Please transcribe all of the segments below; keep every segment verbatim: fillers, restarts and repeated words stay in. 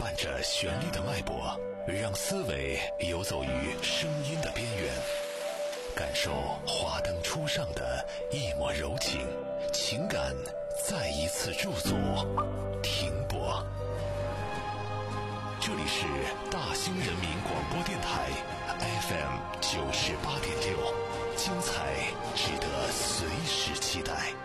伴着旋律的脉搏，让思维游走于声音的边缘，感受华灯初上的一抹柔情，情感再一次驻足停泊。这里是大兴人民广播电台 F M 九十八点六，精彩值得随时期待。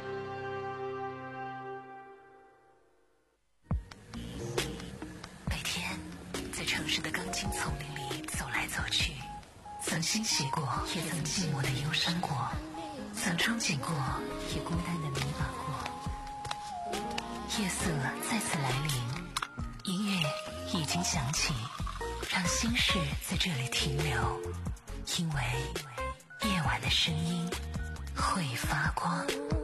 每天在城市的钢筋丛林里走来走去，曾欣喜过，也曾寂寞的忧伤过，曾憧憬过，也孤单的迷茫过。夜色再次来临，音乐已经响起，让心事在这里停留，因为夜晚的声音会发光。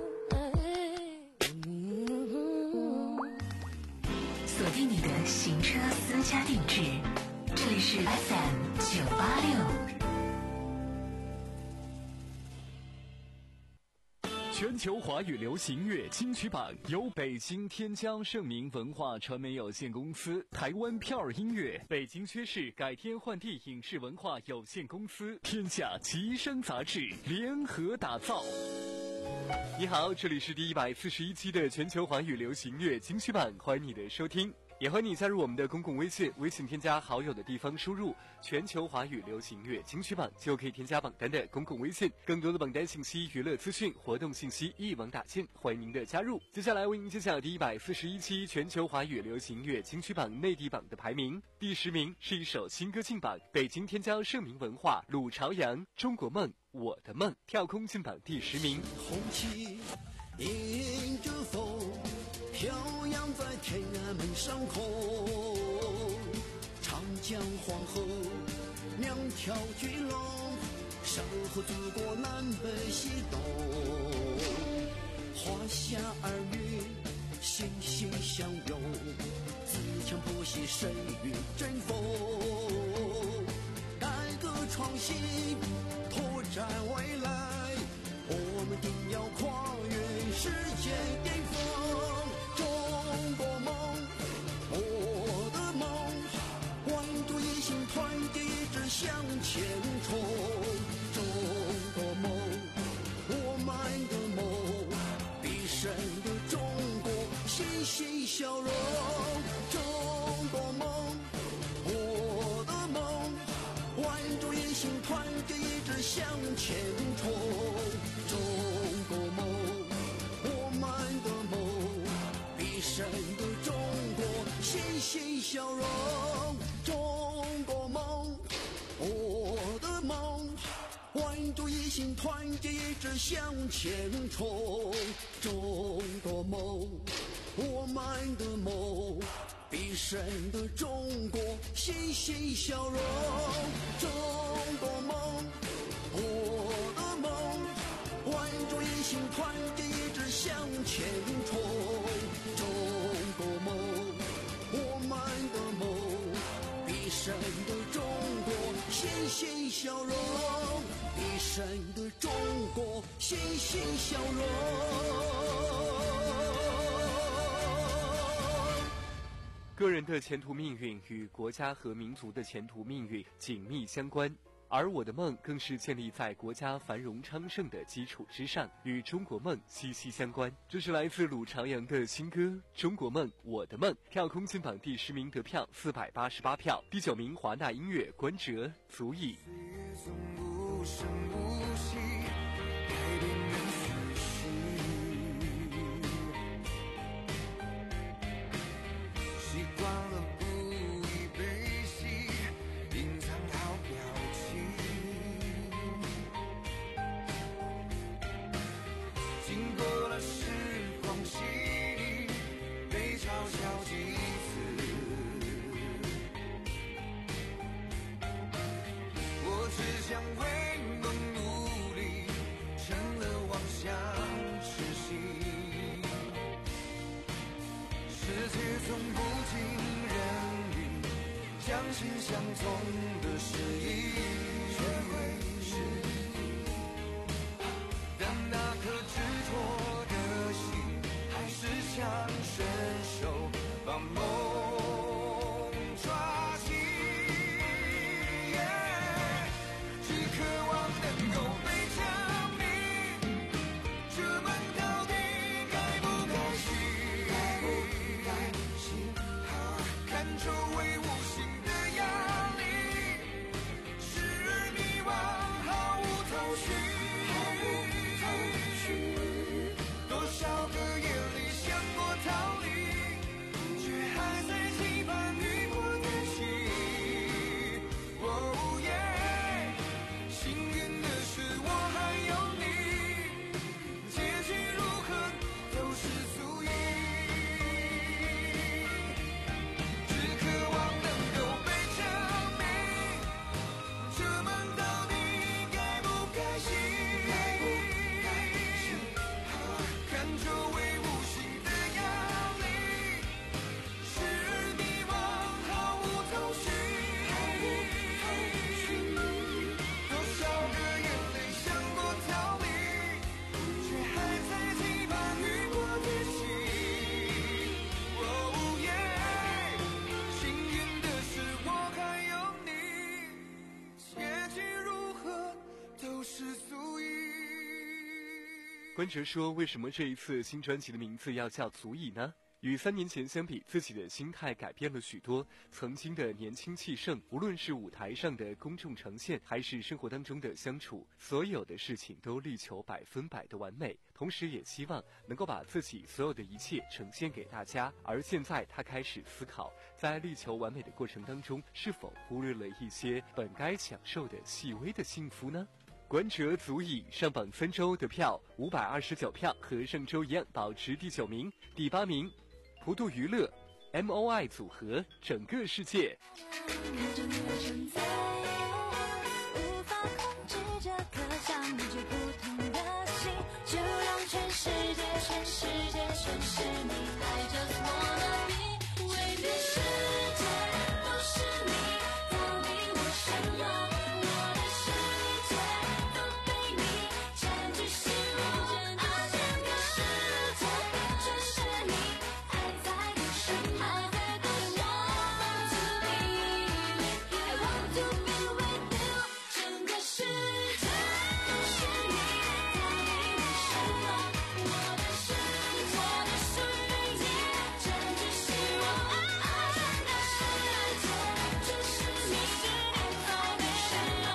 锁定你的行车私家定制，这里是 F M 九八六。 全球华语流行乐金曲榜由北京天江盛名文化传媒有限公司、台湾票儿音乐、北京薛氏改天换地影视文化有限公司、天下吉声杂志联合打造。你好，这里是第一百四十一期的全球华语流行乐金曲榜，欢迎你的收听。也欢迎你加入我们的公共微信，微信添加好友的地方输入全球华语流行乐金曲榜，就可以添加榜单的公共微信，更多的榜单信息、娱乐资讯、活动信息一网打尽，欢迎您的加入。接下来为您揭晓第一百四十一期全球华语流行乐金曲榜内地榜的排名。第十名是一首新歌进榜，北京天江盛名文化鲁朝阳中国梦我的梦跳空进榜第十名。 红旗迎着风飘扬在天安门上空，长江黄河两条巨龙，守护祖国南北西东，华夏儿女欣欣向荣，自强不息谁与争锋，改革创新拓展未来，我们定要跨越世界巅峰。中国梦，我的梦，万众一心团结一致向前冲。中国梦，我们的梦，必胜的中国欣欣笑容。中国梦，我的梦，万众一心团结一致向前冲。中国梦，我们的梦，必胜的中国欣欣笑容。中国梦，我的梦，万众一心团结一致向前冲。中国梦，我们的梦，必胜的中国欣欣笑容。中国梦，我的梦，万众一心团结一致向前冲。中国梦，我们的梦，必胜的中国欣欣笑容，必胜的中国欣欣笑容。 个人的前途命运与国家和民族的前途命运紧密相关，而我的梦更是建立在国家繁荣昌盛的基础之上，与中国梦息息相关。这是来自鲁朝阳的新歌《中国梦我的梦》，跳空进榜第十名，得票四百八十八票。第九名华纳音乐关喆足矣。 想为梦努力，成了妄想痴心。世界从不尽人意，相信相同的诗意，学会是但那颗执着的心，还是想伸手把梦关喆说，为什么这一次新专辑的名字要叫足以呢？与三年前相比，自己的心态改变了许多。曾经的年轻气盛，无论是舞台上的公众呈现，还是生活当中的相处，所有的事情都力求百分百的完美，同时也希望能够把自己所有的一切呈现给大家。而现在他开始思考，在力求完美的过程当中，是否忽略了一些本该享受的细微的幸福呢？关喆足以上榜三周得票五百二十九票，和上周一样保持第九名。第八名，普度娱乐 M O I 组合整个世界。 无法控制这颗像你就不同的心，就让全世界全世界全是你 I just wanna be 为全世界都是你，到底为什么我的世界都被你占据心窝，啊整个世界全是你还在等什么 I want to be with you 整个世界都是你，到底为什么我的世界我的世界占据心窝，啊整个世界全是你还在等什么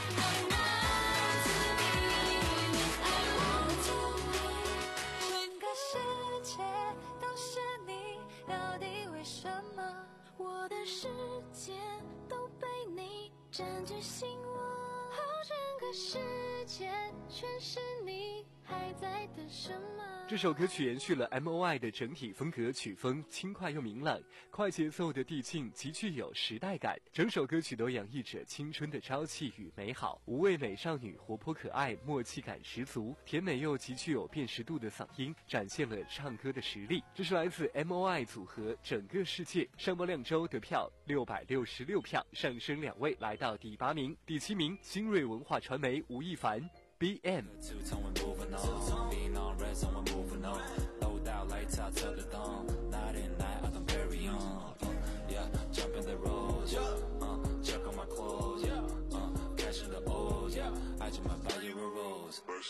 I want to be I want to be 整个世界都是你，到底为什么我的世界都被你占据心窝，哦整个世界全是你还在等什么。 这首歌曲延续了 M O I 的整体风格，曲风轻快又明朗，快节奏的递进极具有时代感。整首歌曲都洋溢着青春的朝气与美好，五位美少女活泼可爱，默契感十足，甜美又极具有辨识度的嗓音展现了唱歌的实力。这是来自 M O I 组合整个世界，上播两周得票六百六十六票，上升两位来到第八名。第七名，新锐文化传媒吴亦凡 B M。 Two-tone, we're moving on. Being on red zone, we're moving on. Load out, lights out till the dawn. Night and night, I can carry on. Uh, yeah, jump in the road. Uh, check on my clothes. Uh, catching the O's. I just might buy you a rose. Let's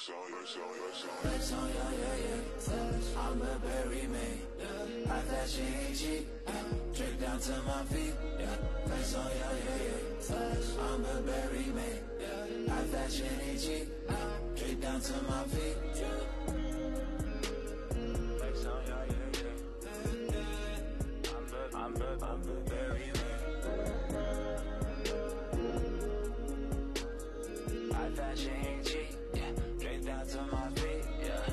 on, yeah, yeah, yeah. I'm a berry man. I flash in G. Drink down to my feet. Let's on, yeah, yeah, yeah. I'm a berry man. I flash in G. Drink down to my feet. Let's on, yeah, yeah, yeah. I'm a, I'm a, I'm a berry man. I flash in G. Drink down to my feet. Yeah.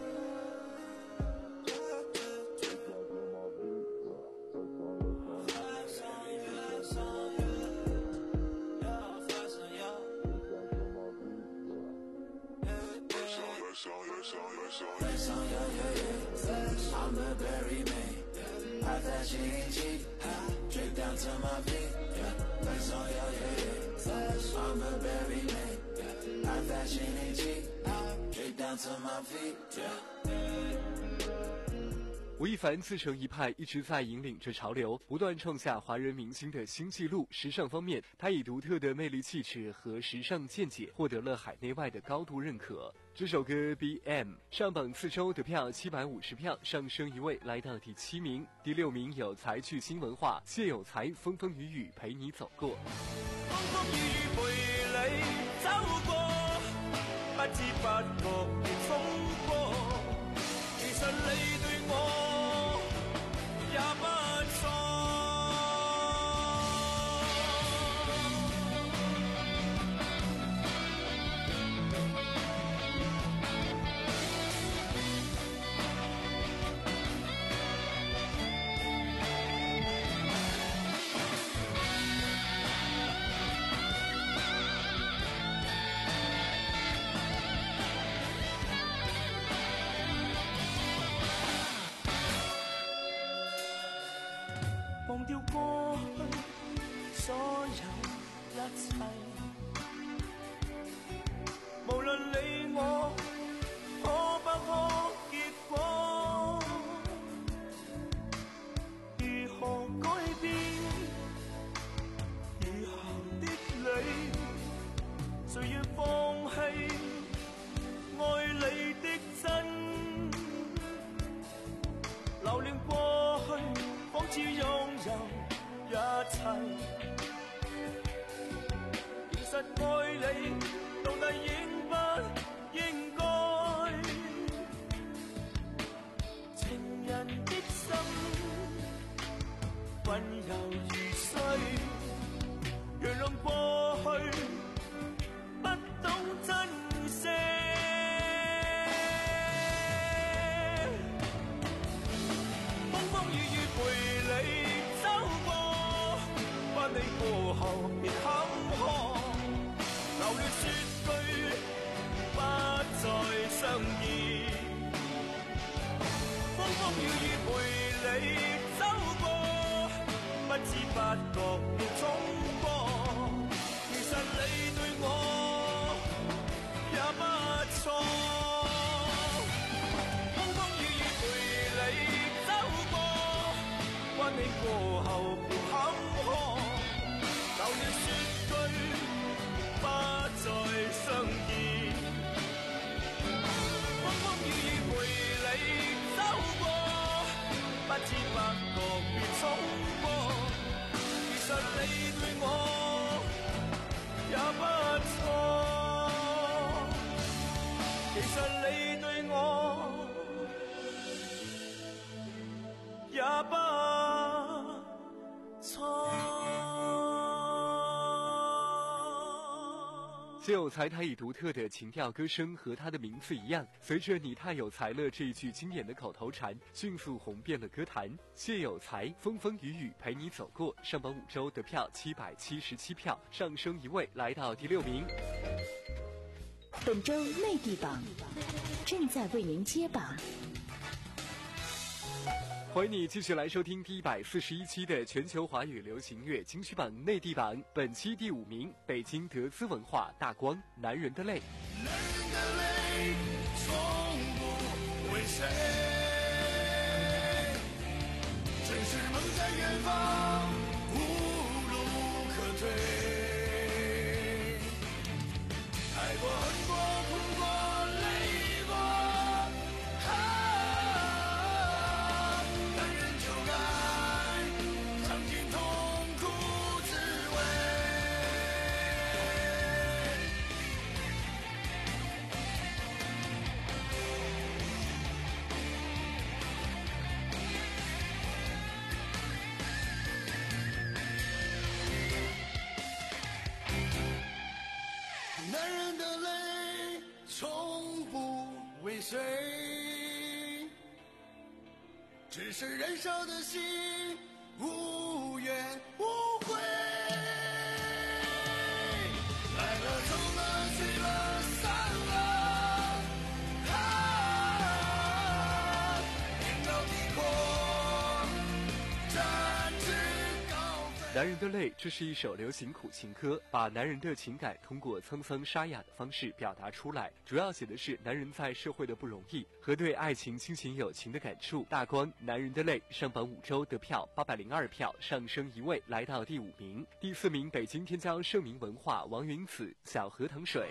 I'm a berry man. I flash in G. Drink down to my feet. Flex on your head. I'm a berry man. I flash in G. Drink down to my feet. Yeah. 吴亦凡自成一派，一直在引领着潮流，不断创下华人明星的新纪录。时尚方面，他以独特的魅力气质和时尚见解获得了海内外的高度认可。这首歌 B M 上榜四周得票七百五十票，上升一位来到第七名。第六名有才巨星文化，谢有才风风雨雨陪你走过。 風風雨雨陪你走過，不知不覺亦風波。其實你對我也不錯。忘掉過去所有一切，無論你我可不可結果，如何改變以後的你，誰願放棄愛你的似擁有一切。其實愛你到底應不應該？情人的心溫柔如水，原諒過去不懂珍惜。風風雨雨陪你走過，不理過後亦坎坷，流淚說句不再相見。風風雨雨陪你走過，不知不覺要衝破。其實你對我也不錯。風風雨雨陪你走過，關你過後亦坎坷，流淚說句不再相見。風風雨雨陪你走過，不知不覺要衝破。其實你對我也不錯，其實你對我也不錯。 谢有才他以独特的情调歌声和他的名字一样，随着你太有才了这一句经典的口头禅迅速红遍了歌坛。谢有才风风雨雨陪你走过，上榜五周得票七百七十七票，上升一位来到第六名。 本周内地榜正在为您揭榜。 欢迎你继续来收听第一百四十一期的全球华语流行乐金曲榜内地榜，本期第五名，北京德资文化大光《男人的泪》。 男人的泪从不为谁，真是梦在远方，无路可退。爱过恨过哭过累过，啊，男人就该尝尽痛苦滋味。男人的泪从不为谁，只是燃烧的心无怨无悔。来了走了去了散了，啊，天高地阔，展翅高飞。 男人的泪，这是一首流行苦情歌，把男人的情感通过沧桑沙哑的方式表达出来，主要写的是男人在社会的不容易和对爱情、亲情、友情的感触。大光《男人的泪》上榜五周得票八百零二票，上升一位来到第五名。第四名，北京天骄盛名文化王云子《小河淌水》。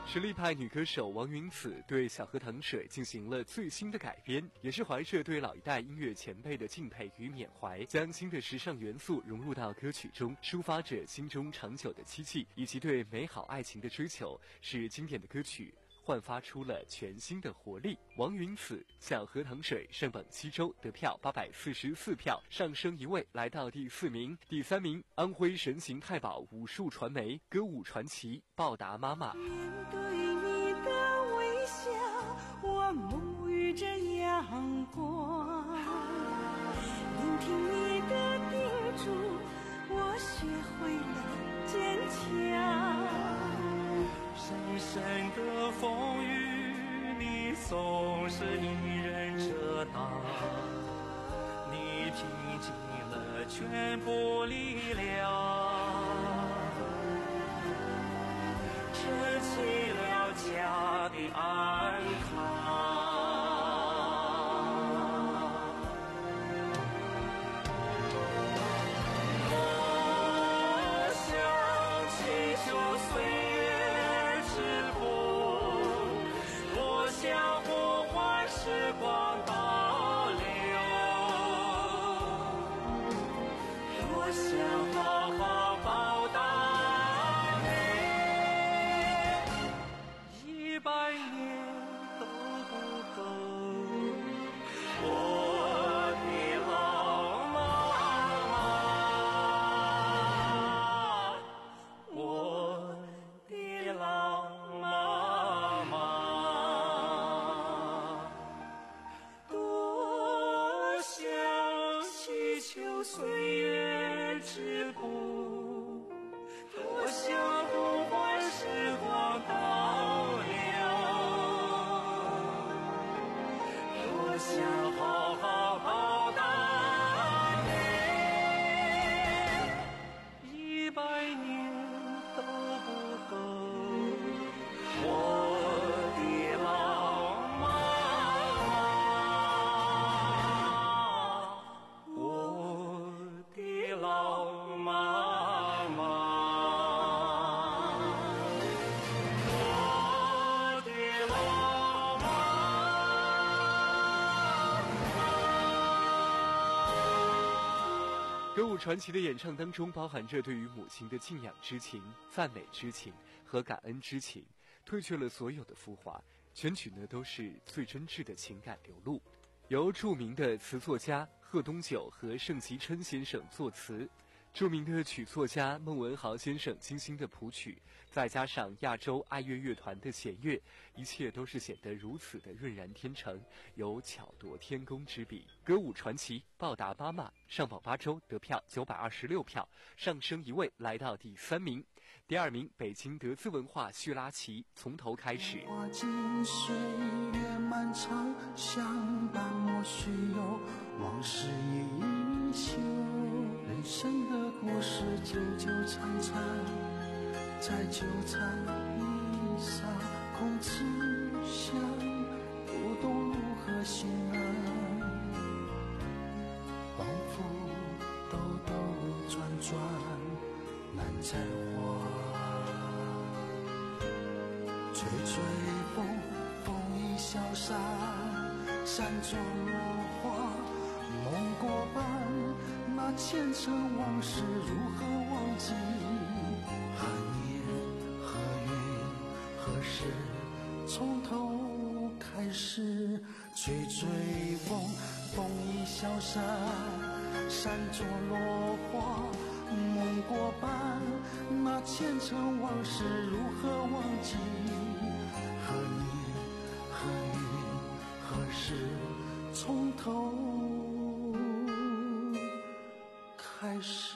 实力派女歌手王云子对《小河淌水》进行了最新的改编，也是怀着对老一代音乐前辈的敬佩与缅怀，将新的时尚元素融入到歌曲中，抒发着心中长久的戚戚以及对美好爱情的追求，使经典的歌曲焕发出了全新的活力。王云子《小河淌水》上榜七周，得票八百四十四票，上升一位来到第四名。第三名，安徽神行太保武术传媒歌舞传奇《报答妈妈》。 面对你的微笑，我沐浴着阳光，聆听你的叮嘱，我学会了坚强。 深深的风雨，你总是一人遮挡，你拼尽了全部力量，撑起了家的安康。我想祈求岁月之风，我想呼唤时光倒流，我想好好报答你，一百年都不够，我的老妈妈，我的老妈妈，多想祈求岁月之步，多想呼唤时光倒流，多想好好报答你，一百年都不够，我的老妈妈，我的老妈妈，我的老妈妈。 歌舞传奇的演唱当中，包含着对于母亲的敬仰之情、赞美之情和感恩之情，褪去了所有的浮华，全曲呢都是最真挚的情感流露。由著名的词作家贺东九和盛其琛先生作词，著名的曲作家孟文豪先生精心的谱曲，再加上亚洲爱乐乐团的弦乐，一切都是显得如此的浑然天成，有巧夺天工之笔。歌舞传奇《报答妈妈》上榜八周，得票九百二十六票，上升一位来到第三名。第二名，北京德资文化叙拉奇《从头开始》。 花尽岁月漫长，相伴莫须有，往事依旧。人生的故事纠纠缠缠，再纠缠一刹，空知想，不懂如何心安。往复兜兜转转，难再还。吹吹风，风已消散，山中落花，梦过半，那前尘往事如何忘记？何年何月何时从头开始？吹吹风，风已消散，山中落花，梦过半，那前尘往事如何忘记？何年何月何时从头开始？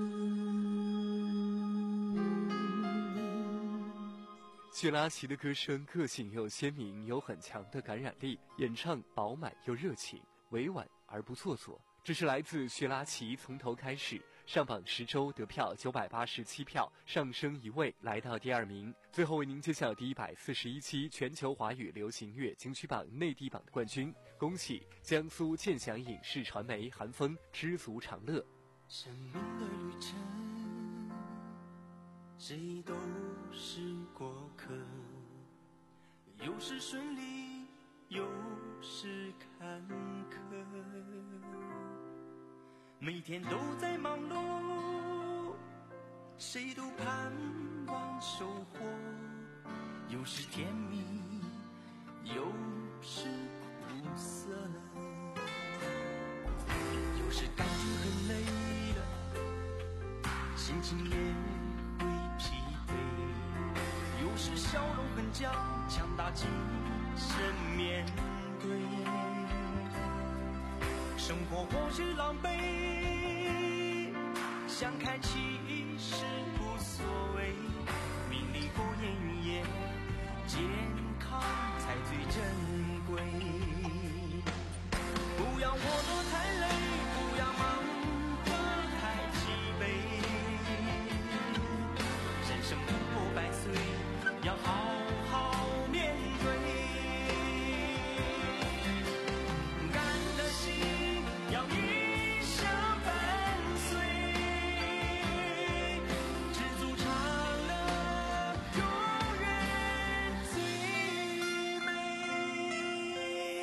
叙拉奇的歌声个性又鲜明，有很强的感染力，演唱饱满又热情，委婉而不做作。这是来自叙拉奇从头开始，上榜十周，得票九百八十七票，上升一位来到第二名。最后为您揭晓第一百四十一期全球华语流行乐金曲榜内地榜的冠军，恭喜江苏建祥影视传媒韩风知足常乐。 生命的旅程，谁都是过客， 有时顺利，有时坎坷，每天都在忙碌，谁都盼望收获，有时甜蜜，有时苦涩，有时感觉很累了，心情也会疲惫，有时笑容很僵，强大精神面对，生活或许狼狈，想开其实无所谓，名利过眼云烟，健康才最珍贵。不要活得太累，不要忙得太疲惫，人生不过百岁，要好好面对。干的心要一生伴随，知足常乐，永远最美。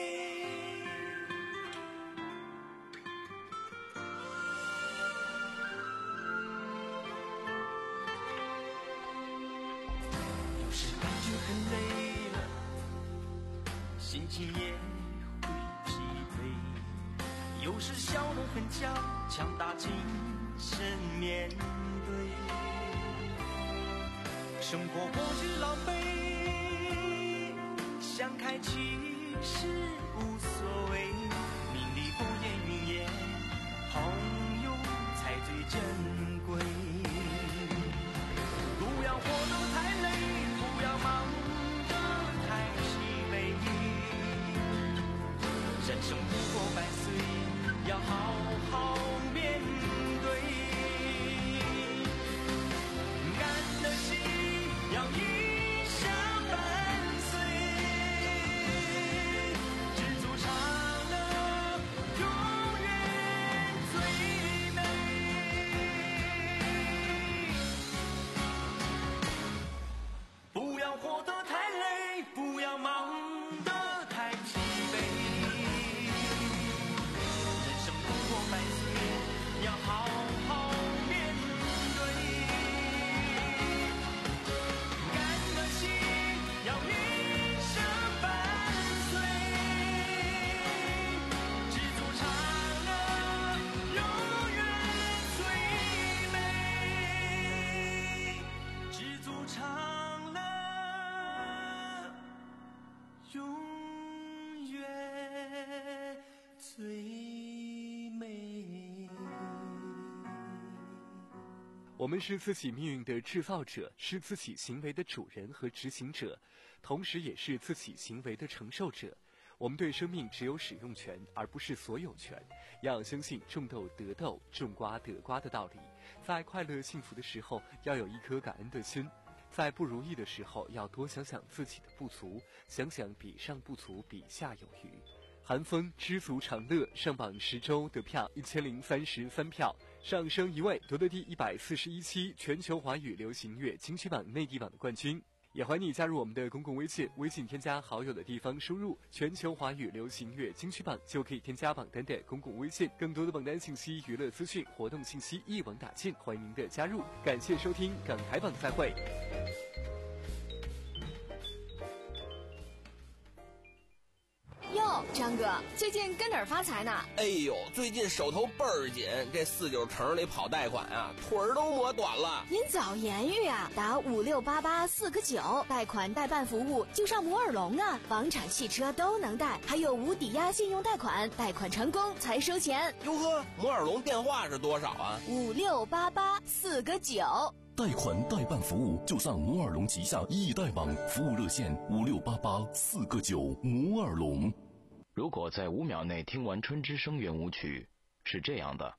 有时感觉很累了，心情也会疲惫，有时笑容很强，强大精神面对，生活或许狼狈，想开其实无所谓，名利过眼云烟，朋友才最珍贵。不要活得太累，不要忙得太疲惫，人生不过百岁，要好好面对。干的心要一生伴随，知足常乐，永远最美。不要活得太累，不要忙得太疲惫，人生不过百岁，要好好面对。干的心要一生伴随，知足常乐，永远最美。知足常乐，永远最美。 我们是自己命运的制造者，是自己行为的主人和执行者，同时也是自己行为的承受者。我们对生命只有使用权，而不是所有权。要相信种豆得豆，种瓜得瓜的道理。在快乐幸福的时候，要有一颗感恩的心；在不如意的时候，要多想想自己的不足，想想比上不足，比下有余。韩风知足常乐上榜十周得票一千零三十三票，上升一位，夺得第一百四十一期全球华语流行乐金曲榜内地榜的冠军。也欢迎你加入我们的公共微信，微信添加好友的地方输入全球华语流行乐金曲榜，就可以添加榜单的公共微信。更多的榜单信息、娱乐资讯、活动信息一网打尽，欢迎您的加入。感谢收听港台榜，再会。 哟，张哥，最近跟哪儿发财呢？ 哎呦，最近手头倍儿紧，这四九城里跑贷款啊，腿儿都磨短了。 您早言语啊，打五六八八四个九，贷款代办服务就上摩尔龙啊，房产、汽车都能贷，还有无抵押信用贷款，贷款成功才收钱。 哟呵，摩尔龙电话是多少啊？ 五六八八四个九。 贷款代办服务就上摩尔龙旗下易贷网，服务热线五六八八四个九。摩尔龙。 如果在五秒内听完春之声圆舞曲，是这样的；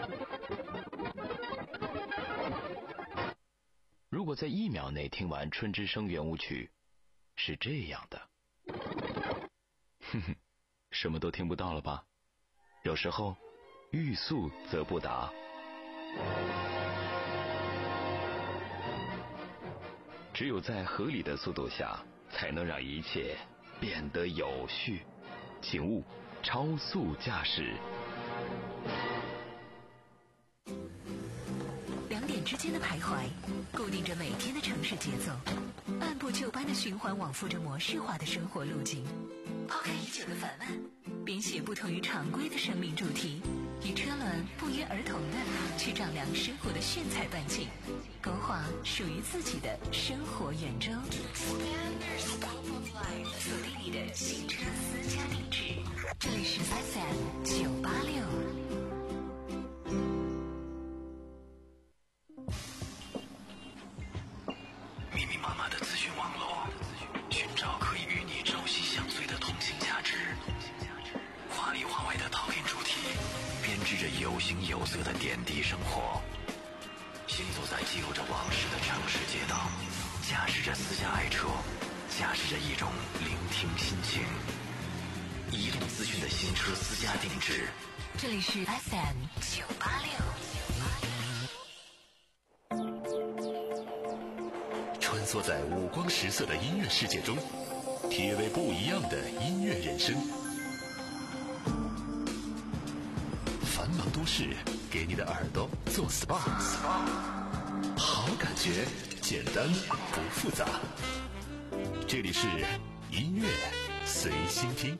如果在一秒内听完春之声圆舞曲，是这样的。哼哼，什么都听不到了吧？有时候，欲速则不达。只有在合理的速度下， 才能让一切变得有序。请勿超速驾驶。 两点之间的徘徊，固定着每天的城市节奏，按部就班的循环往复着模式化的生活路径。抛开已久的烦闷，编写不同于常规的生命主题，与车轮不约而同的去丈量生活的炫彩半径，勾画属于自己的生活圆周。锁定你的新车私家定制，这里是 F M 九八六。 密密麻麻的资讯网络，寻找可以与你朝夕相随的通信价值。话里话外的讨论主题，编织着有形有色的点滴生活。行走在记录着往事的城市街道，驾驶着私家爱车，驾驶着一种聆听心情。移动资讯的新车私家定制， 这里是 F M 九八六。 穿梭在五光十色的音乐世界中，体味不一样的音乐人生。繁忙都市，给你的耳朵做 S P A， 好感觉，简单不复杂。这里是音乐随心听。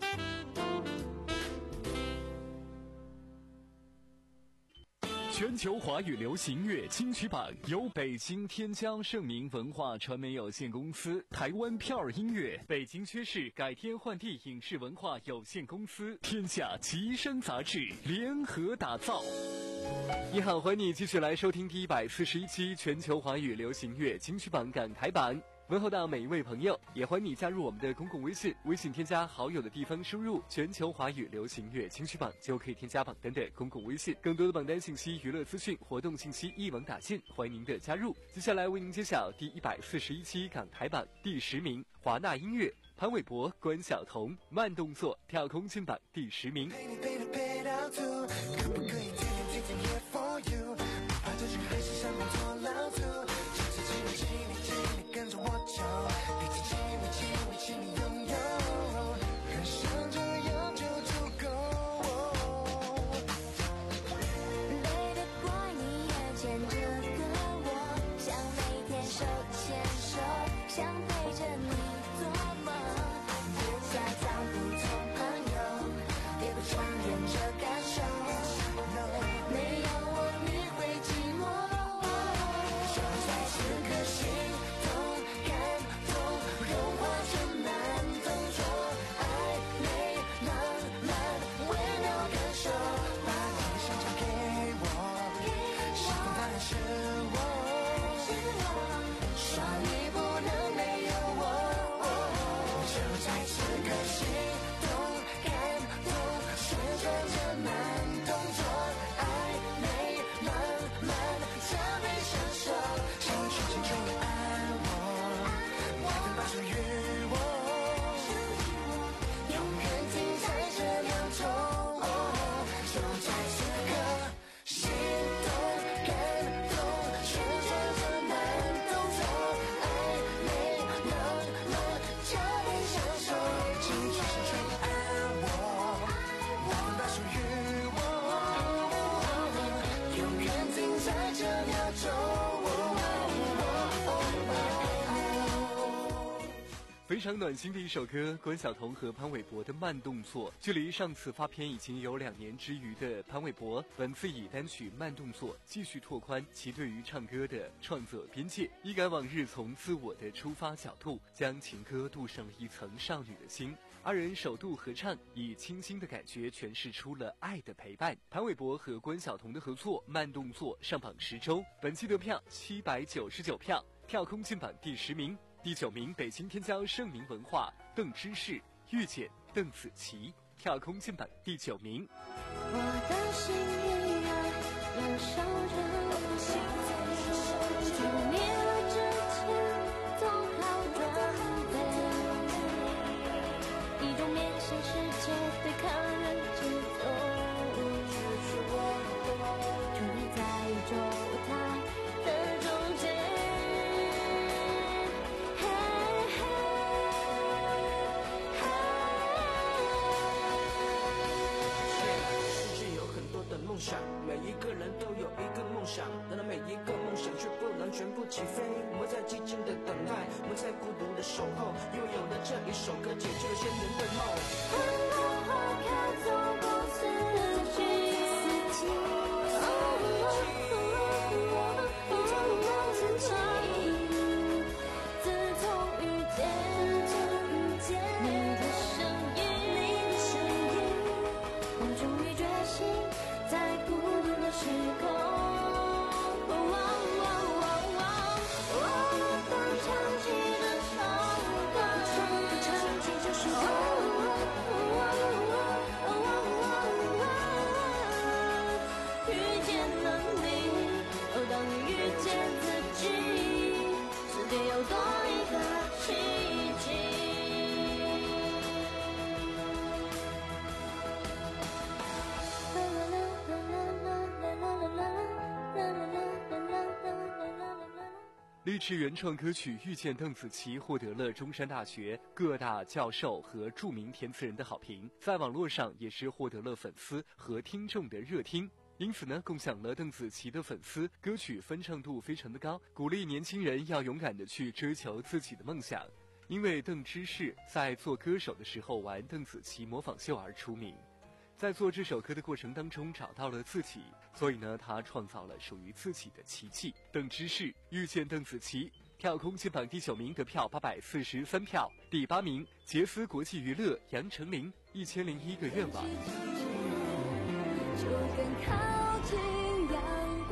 全球华语流行乐金曲榜由北京天江盛明文化传媒有限公司、台湾票儿音乐、北京缺市改天换地影视文化有限公司、天下吉声杂志联合打造。你好，欢迎你继续来收听第一百四十一期全球华语流行乐金曲榜港台榜。问候到每一位朋友，也欢迎你加入我们的公共微信，微信添加好友的地方输入全球华语流行乐金曲榜，就可以添加榜单的公共微信。更多的榜单信息、娱乐资讯、活动信息一网打尽，欢迎您的加入。接下来为您揭晓第一百四十一期港台榜第十名，华纳音乐潘玮柏、关晓彤慢动作跳空金榜第十名。 跟着我走，彼此亲密亲密亲密拥有，人生这样就足够。 累得怪你也牵着个我，想每天手牵手，想陪着你做梦。下葬不做朋友，也不承认这感受。没有我你会寂寞，就在此刻心。 非常暖心的一首歌，关晓彤和潘玮柏的慢动作。距离上次发片已经有两年之余的潘玮柏，本次以单曲慢动作继续拓宽其对于唱歌的创作边界，一改往日从自我的出发角度，将情歌镀上了一层少女的心。二人首度合唱，以清新的感觉诠释出了爱的陪伴。潘玮柏和关晓彤的合作慢动作上榜十周，本期得票七百九十九票，跳空进榜第十名。第九名，北京天江盛明文化邓芝士遇见邓紫棋，跳空进榜第九名。 我的心一样燃烧着，就灭了之前总好准备，一种面向世界对抗人之走，就你在宇宙舞台的中间。 梦想，每一个人都有一个梦想，然而每一个梦想却不能全部起飞。我们在寂静的等待，我们在孤独的守候，因为有了这一首歌，解救了千年的梦。 看到花开，走过四季，四季，哦哦哦哦自己。自从遇见，自从遇见你的声音，你的声音，我终于觉醒，在孤独的时空。哦哦哦哦哦，当唱起的唱歌，唱起这首歌。遇见了你，哦，当你遇见自己，世界又多一个奇迹。 励志原创歌曲《遇见邓紫棋》获得了中山大学各大教授和著名填词人的好评，在网络上也是获得了粉丝和听众的热听。因此呢，共享了邓紫棋的粉丝，歌曲翻唱度非常的高，鼓励年轻人要勇敢的去追求自己的梦想。因为邓芝士在做歌手的时候玩邓紫棋模仿秀而出名，在做这首歌的过程当中找到了自己，所以呢，他创造了属于自己的奇迹。邓芝士遇见邓紫棋，票空金榜第九名，得票八百四十三票。第八名，杰斯国际娱乐杨丞琳一千零一个愿望。 就更靠近阳光，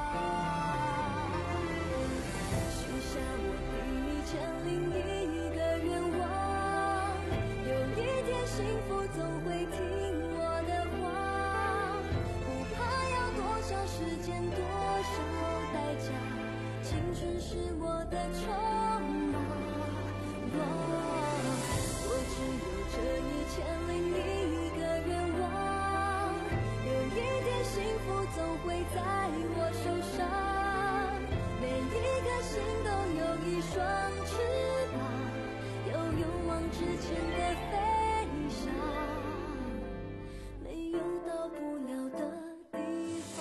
许下我第一千零一个愿望，有一天幸福总会听我的话，不怕要多少时间多少代价，青春是我的筹码。我我只有这一千零一个愿望，有一天幸福总会在我手上，每一颗心都有一双翅膀，有勇往直前的飞翔，没有到不了的地方。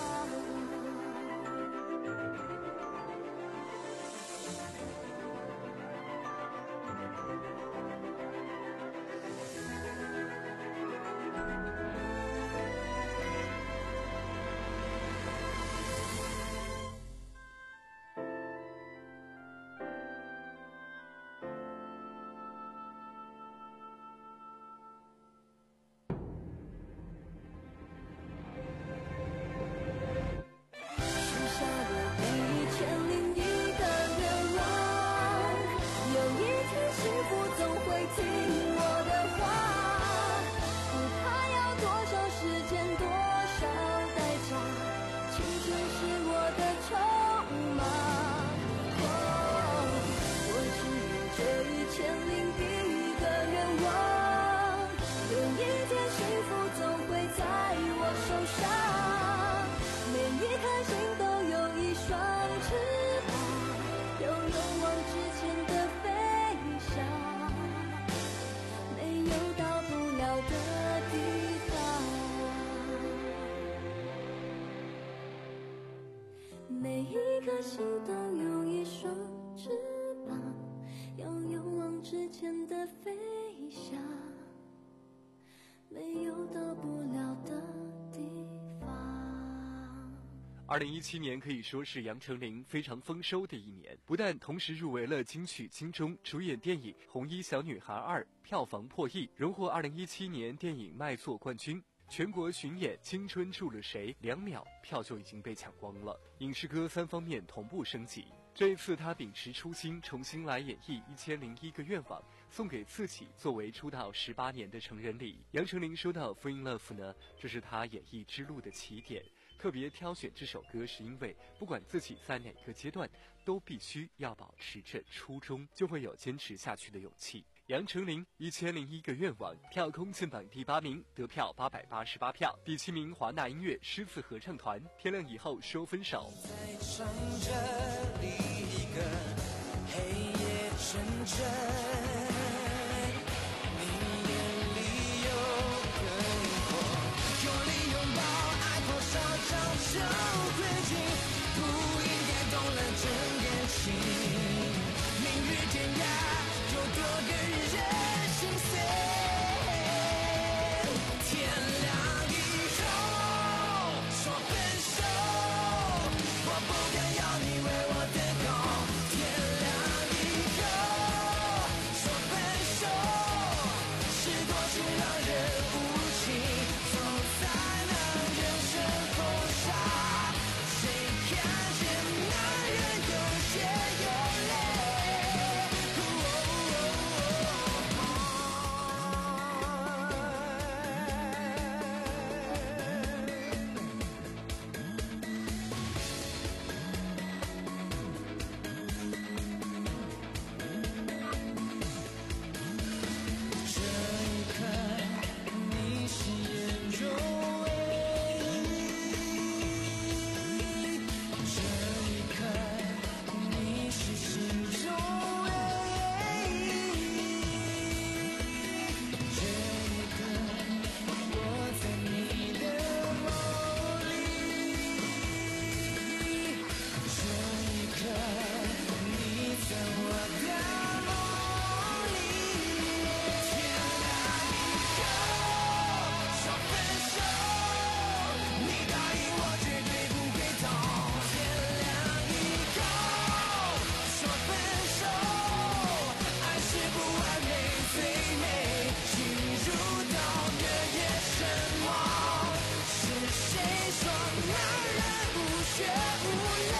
每一颗心都有一双翅膀，要勇往直前的飞翔，没有到不了的地方。 二零一七年可以说是杨丞琳非常丰收的一年，不但同时入围了金曲金钟，主演电影《红衣小女孩二》票房破亿，荣获二零一七年电影卖座冠军。全国巡演《青春住了谁》两秒票就已经被抢光了，影视歌三方面同步升级。这一次他秉持初心，重新来演绎一千零一个愿望，送给自己作为出道十八年的成人礼。杨丞琳说到 Fall in Love 呢，这是他演艺之路的起点。特别挑选这首歌是因为不管自己在哪个阶段，都必须要保持着初衷，就会有坚持下去的勇气。杨丞琳一千零一个愿望，票空进榜第八名，得票八百八十八票。第七名华纳音乐狮子合唱团，天亮以后说分手。 在唱着另一个黑夜沉沉，你眼里有更多，用力拥抱爱破少早就亏尽，不应该动了真感情。明日天涯，有多个人心碎。天亮以后说分手，我不敢要你为我等候。天亮以后说分手，是多情让人无情，走在那人生风沙，谁看见那人有血有泪？这一刻，你是眼中唯一；这一刻，你是心中唯一。这一刻，我在你的梦里；这一刻，你在我的梦里。天亮以后说分手，你答应我绝对不会痛。天亮以后说分手，爱是不完美最美，进入到日夜深梦。是谁说男人无血无泪？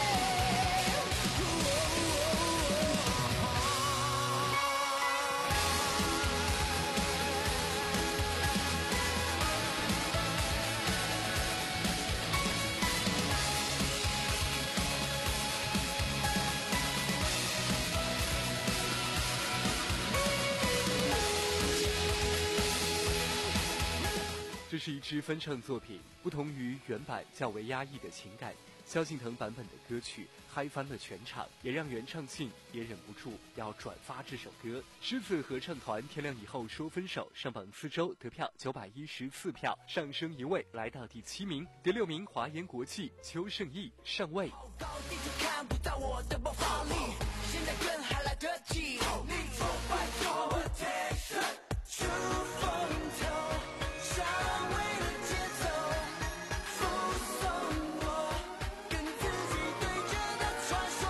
这是一支翻唱作品，不同于原版较为压抑的情感，萧敬腾版本的歌曲嗨翻了全场，也让原唱信也忍不住要转发这首歌。狮子合唱团天亮以后说分手上榜四周，得票九百一十四票，上升一位来到第七名。第六名华研国际邱胜翊上位。 高低就看不到我的爆发力，现在更还来得及。你崇拜我 attention， 出风头，上位的节奏，附送我，跟自己对着的传说。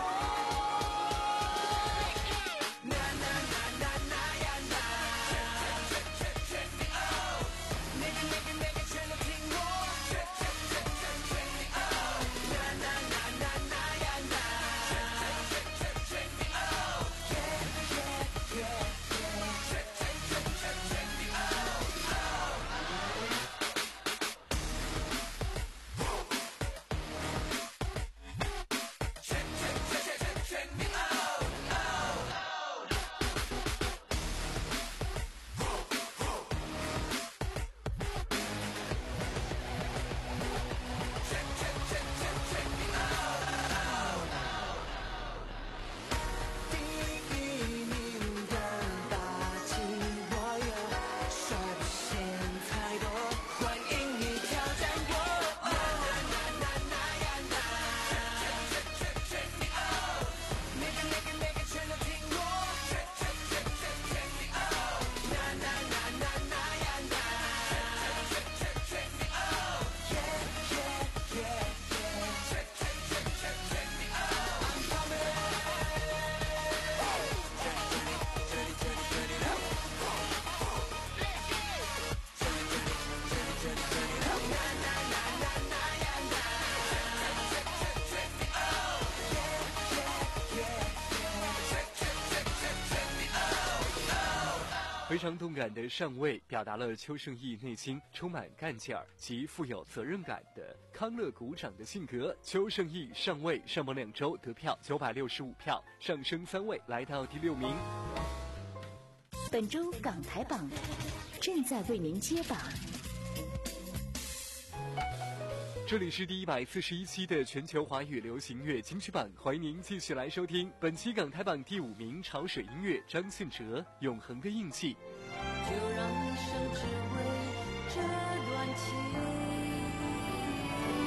那那那那那呀那，全全全全你哦，那个那个那个全都听我，全全全全全你哦，那那那那那呀那，全全全全你哦，yeah yeah yeah yeah，全全全全全你哦。第一名的霸气，我有率不嫌太多，欢迎你挑战我。那那那那呀那，全全全全你哦，那个那个那个全都听我，全全全全全你哦，那那那那那呀那，全全全全你哦，yeah yeah yeah yeah，全全全全全你哦，I'm coming。 非常动感的上位，表达了邱胜翊内心充满干劲儿及富有责任感的康乐股长的性格。邱胜翊上位上榜两周，得票九百六十五票，上升三位来到第六名。 本周港台榜正在为您揭榜。 这里是第一百四十一期的全球华语流行乐金曲榜，欢迎您继续来收听。本期港台榜第五名，潮水音乐张信哲《永恒的印记》。 就让一生只为这段情。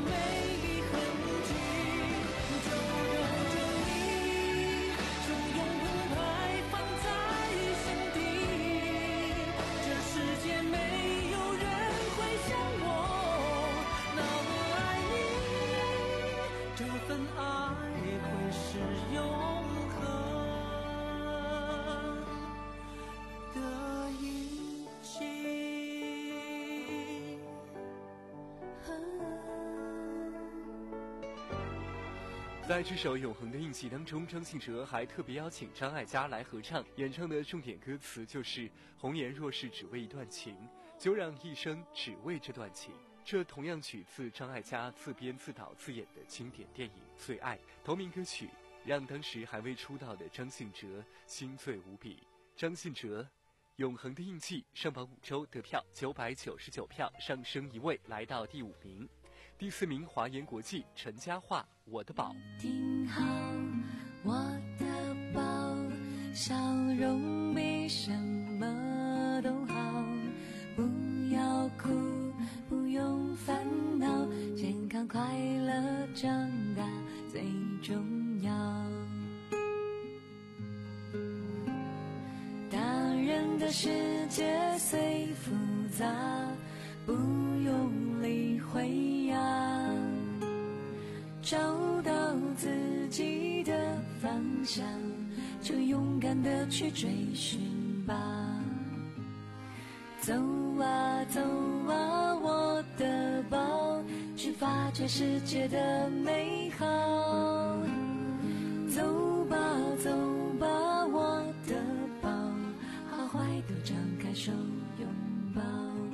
每一痕迹，就留着你，汹涌澎湃放在心底。这世界没有人会像我那么爱你，这份爱会是永恒的印记。 在这首《永恒的印记》当中，张信哲还特别邀请张艾嘉来合唱，演唱的重点歌词就是“红颜若是只为一段情，就让一生只为这段情”。这同样取自张艾嘉自编自导自演的经典电影《最爱》，同名歌曲让当时还未出道的张信哲心醉无比。张信哲《永恒的印记》上榜五周得票九百九十九票，上升一位来到第五名。第四名华研国际陈嘉桦《我的宝》。 听好，我的宝，笑容比什么都好，不要哭，不用烦恼，健康快乐长大最重要。大人的世界虽复杂，不用理会呀，找到自己的方向，就勇敢地去追寻吧。走啊走啊，我的宝，去发掘世界的美好。走吧走吧，我的宝，好坏都张开手拥抱。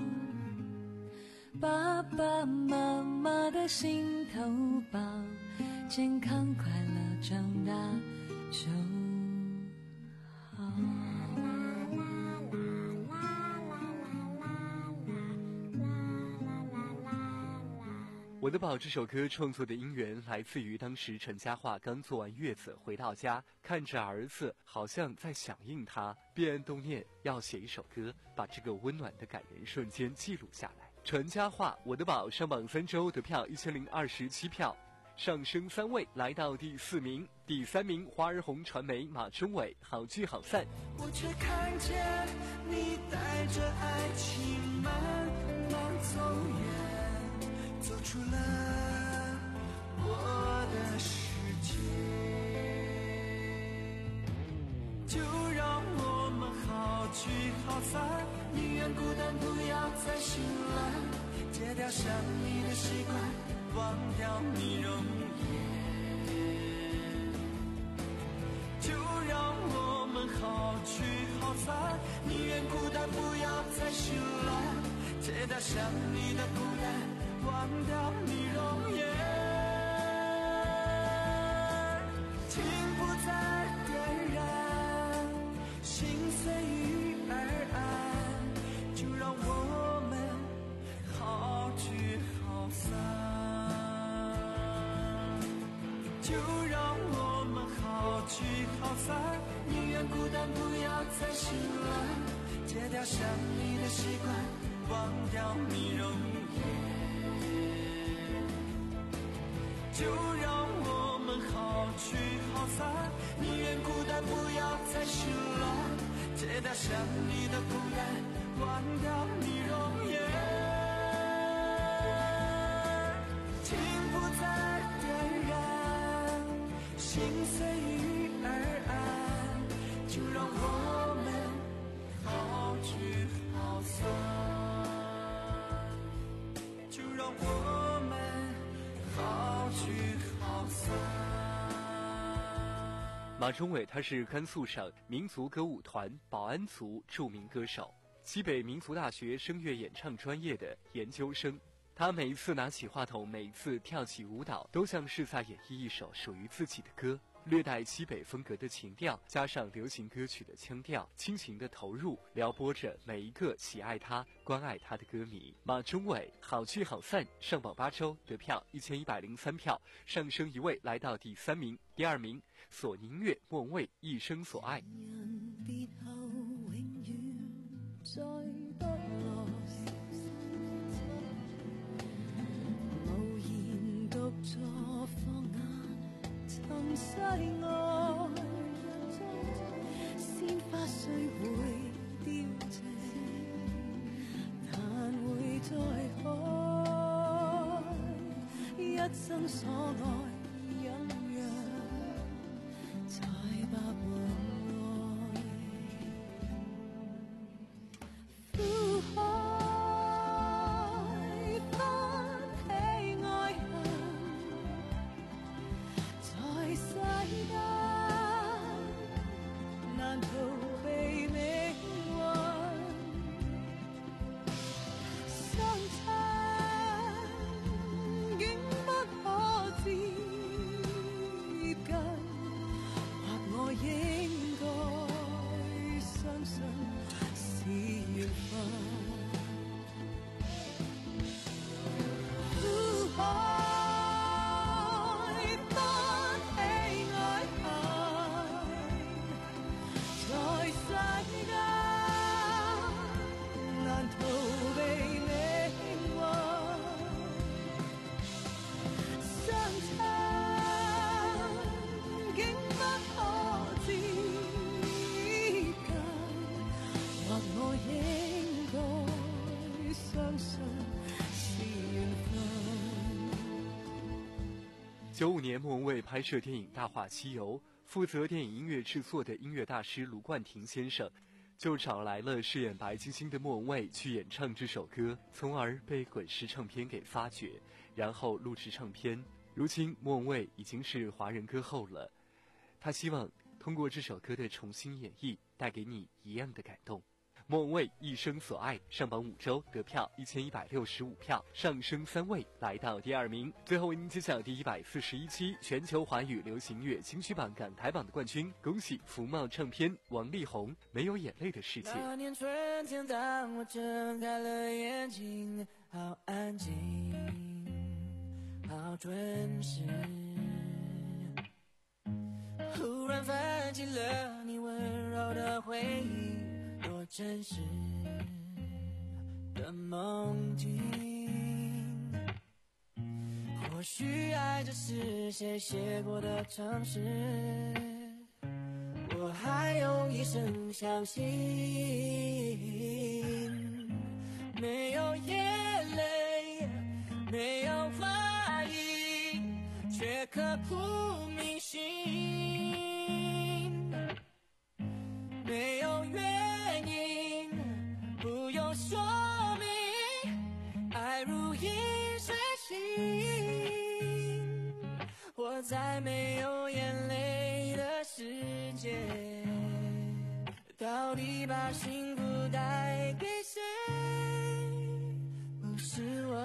爸爸妈妈的心头宝，健康快乐长大就好。 我的宝这首歌创作的因缘来自于当时陈嘉桦刚做完月子回到家，看着儿子好像在响应他，便动念要写一首歌，把这个温暖的感人瞬间记录下来。陈嘉桦《我的宝》上榜三周得票一千零二十七票，上升三位来到第四名。第三名华儿红传媒马中伟《好聚好散》。 我却看见你带着爱情慢慢走远，走出了我的世界。就让我们好聚好散，宁愿孤单不要再醒来，戒掉想你的习惯，忘掉你容颜。就让我们好聚好散，宁愿孤单不要再醒来，戒掉想你的孤单，忘掉你容颜。情不再点燃，心随遇而安，就让我们好聚好散。就让我们好聚好散，宁愿孤单不要再醒来，戒掉想你的习惯，忘掉你容颜。就让我们好聚好散，宁愿孤单不要再醒来，戒掉想你的孤单，忘掉你容颜。情不再点燃，心随遇而安，就让我们好聚好散，就让我们好聚好散。 马中伟他是甘肃省民族歌舞团保安族著名歌手，西北民族大学声乐演唱专业的研究生。他每一次拿起话筒，每一次跳起舞蹈，都像是在演绎一首属于自己的歌，略带西北风格的情调，加上流行歌曲的腔调，亲情的投入，撩拨着每一个喜爱他、关爱他的歌迷。马中伟《好聚好散》上榜八周，得票一千一百零三票，上升一位来到第三名。第二名索尼音乐莫文蔚《一生所爱》。 別後永遠再不來，無言助放眼塵世外，鮮花雖會凋謝，但會再開，一生所愛隱約在白雲外，呼開九五年，莫文蔚拍摄电影《大话西游》，负责电影音乐制作的音乐大师卢冠廷先生，就找来了饰演白晶晶的莫文蔚去演唱这首歌，从而被滚石唱片给发掘，然后录制唱片。如今，莫文蔚已经是华人歌后了，他希望通过这首歌的重新演绎，带给你一样的感动。莫文蔚一生所爱上榜五周，得票一千一百六十五票，上升三位，来到第二名。最后为您揭晓第一百四十一期全球华语流行乐金曲榜港台榜的冠军，恭喜福茂唱片王力宏《没有眼泪的世界》。 那年春天，当我睁开了眼睛，好安静，好准时，忽然泛起了你温柔的回忆。多真实的梦境，或许爱只是谁写过的城市，我还有一生相信。没有眼泪，没有怀疑，却刻骨铭心。没有原因，不用说明，爱如饮水情。活在没有眼泪的世界，到底把幸福带给谁？不是我。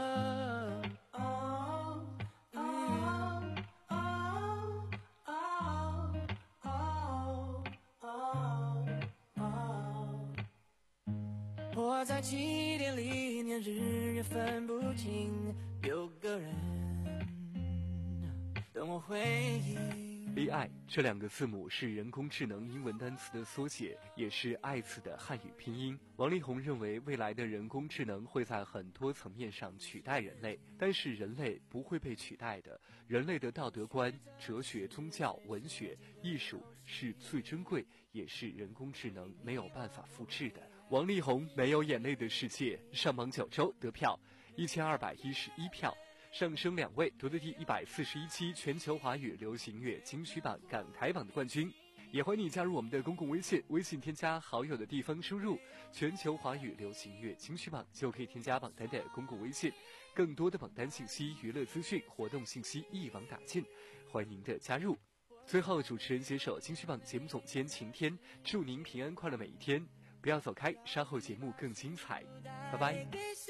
哦哦哦哦哦哦哦，我在起点里年日月分不清，有个人等我回应。 A I 这两个字母是人工智能英文单词的缩写，也是爱字的汉语拼音。王力宏认为未来的人工智能会在很多层面上取代人类，但是人类不会被取代的。人类的道德观、哲学、宗教、文学、艺术是最珍贵，也是人工智能没有办法复制的。王力宏没有眼泪的世界上榜九周，得票一千二百一十一票，上升两位，夺得第一百四十一期全球华语流行乐金曲榜港台榜的冠军。也欢迎你加入我们的公共微信，微信添加好友的地方输入全球华语流行乐金曲榜，就可以添加榜单的公共微信。更多的榜单信息、娱乐资讯、活动信息一网打尽，欢迎您的加入。最后，主持人携手金曲榜节目总监晴天，祝您平安快乐每一天。不要走开，稍后节目更精彩，拜拜。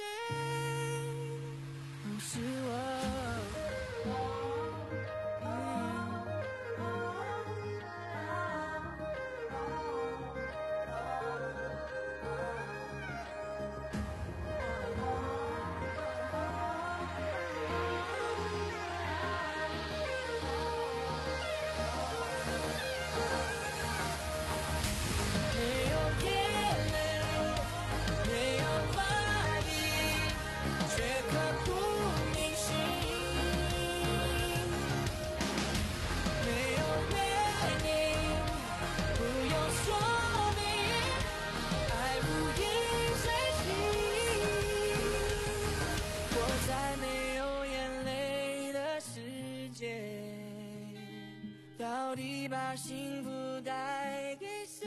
不是我。刻骨铭心。 到底把幸福带给谁？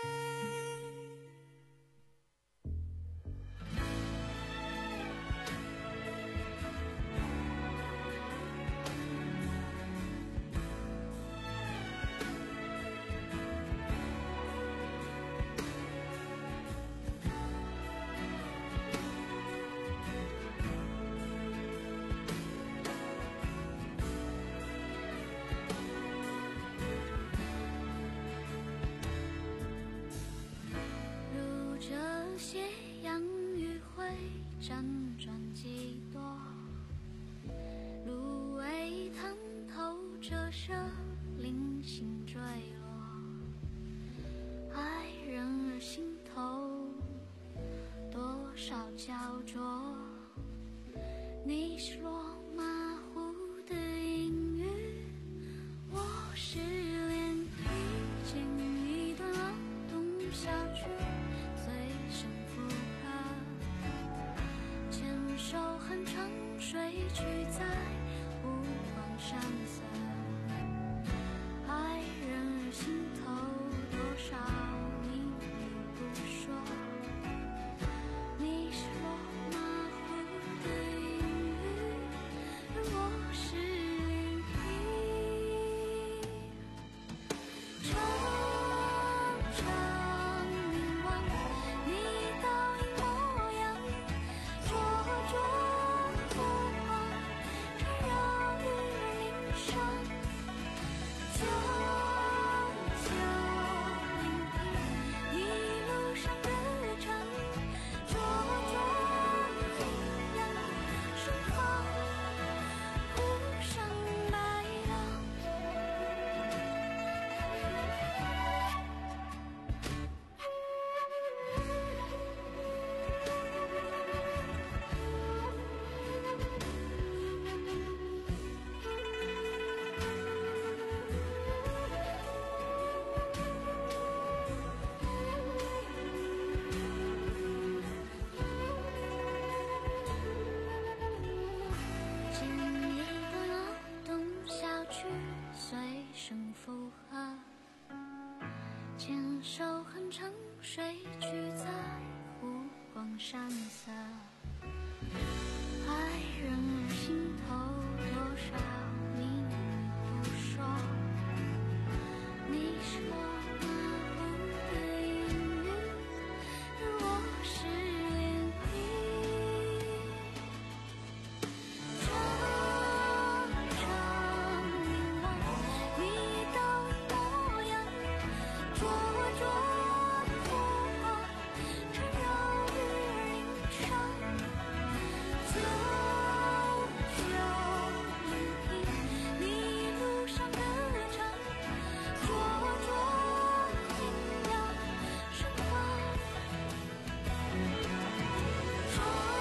辗转几多，芦苇探透折射零星坠落，爱人儿心头多少焦灼，你是落马虎的阴雨，我失恋遇见一段劳动小曲，随声附和，牵手寒长水去在湖光山色，爱人儿心头多少秘密不说，你是落马虎的阴雨，而我是涟漪，常常凝望你倒影模样，灼灼火光缠绕于林上，久久聆听一路上的唱，灼灼阴阳盛放，湖上白浪。剪一段劳动小曲，随声附和，牵手哼唱水曲在湖光山色，爱人儿心头多少秘密不说，你是落马虎的阴雨，而我是涟漪，常常凝望你倒影模样，灼灼火光缠绕于林上，久久聆听你路上的唱，灼灼阴阳盛放，常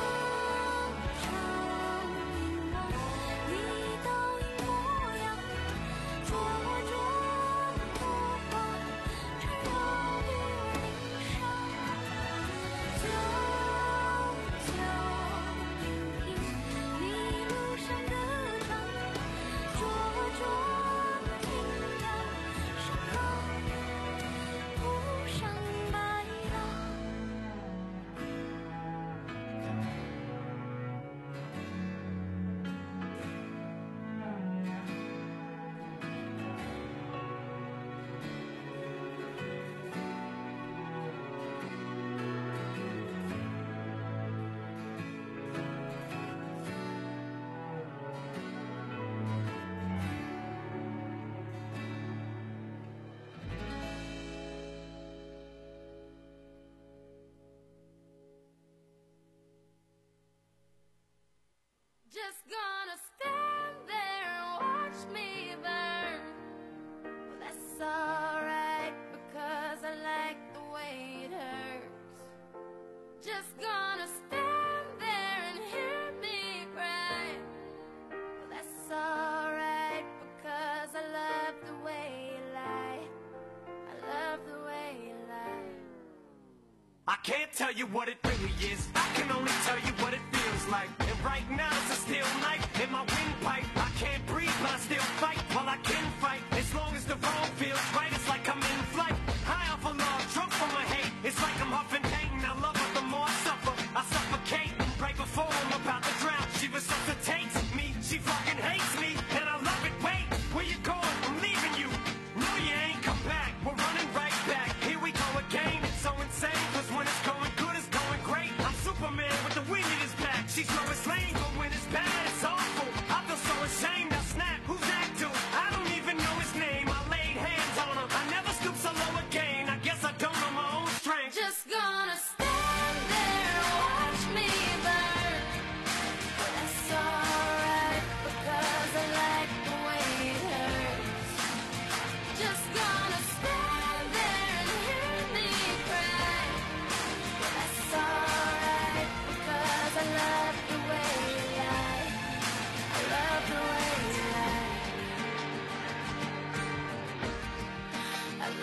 常凝望你倒影模样，灼灼火光缠绕于林上，久久聆听你路上的唱，灼灼阴阳盛放，湖上白浪。Just gonna stand there and watch me burn. Well, that's alright because I like the way it hurts. Just gonna stand there and hear me cry. Well, that's alright because I love the way you lie. I love the way you lie. I can't tell you what it really is. I can only tell you what it feels like. And right now it's a steel knife in my windpipe. I can't breathe, but I still fight while I can fight. As long as the wrong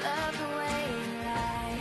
love the way you lie.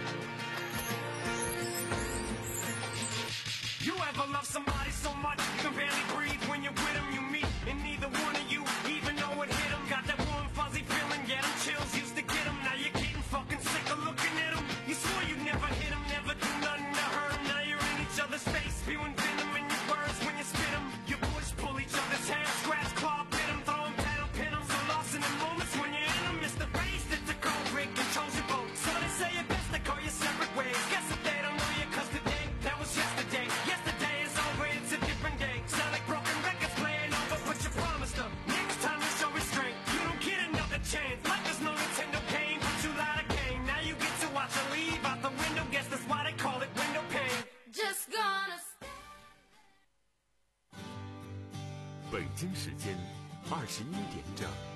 You ever love somebody so much you can barely breathe when you're with them? You meet and neither one of you even know it hit them. Got that warm fuzzy feeling, get them chills used to get them. Now you're getting fucking sick of looking at them. You swore you'd never hit them, never do nothing to hurt them. Now you're in each other's face, spewing venom in your words when you spit them. You push, pull each other's hair, scratch, claw, pit them, throw them down, pin them. So lost in the moments when you're in them, it's the race that's a cold break, controls your boat. So they say it best to go your separate ways. Guess if they don't know you, cause today, that was yesterday. Yesterday is over, it's a different day. Sound like broken records playing over, but you promised them. Next time you show restraint, you don't get another chance. Life is no Nintendo game, but you lied again. Now you get to watch her leave out the window, guess that's why they call it window pane. Just gonna stay. 北京时间二十一点整。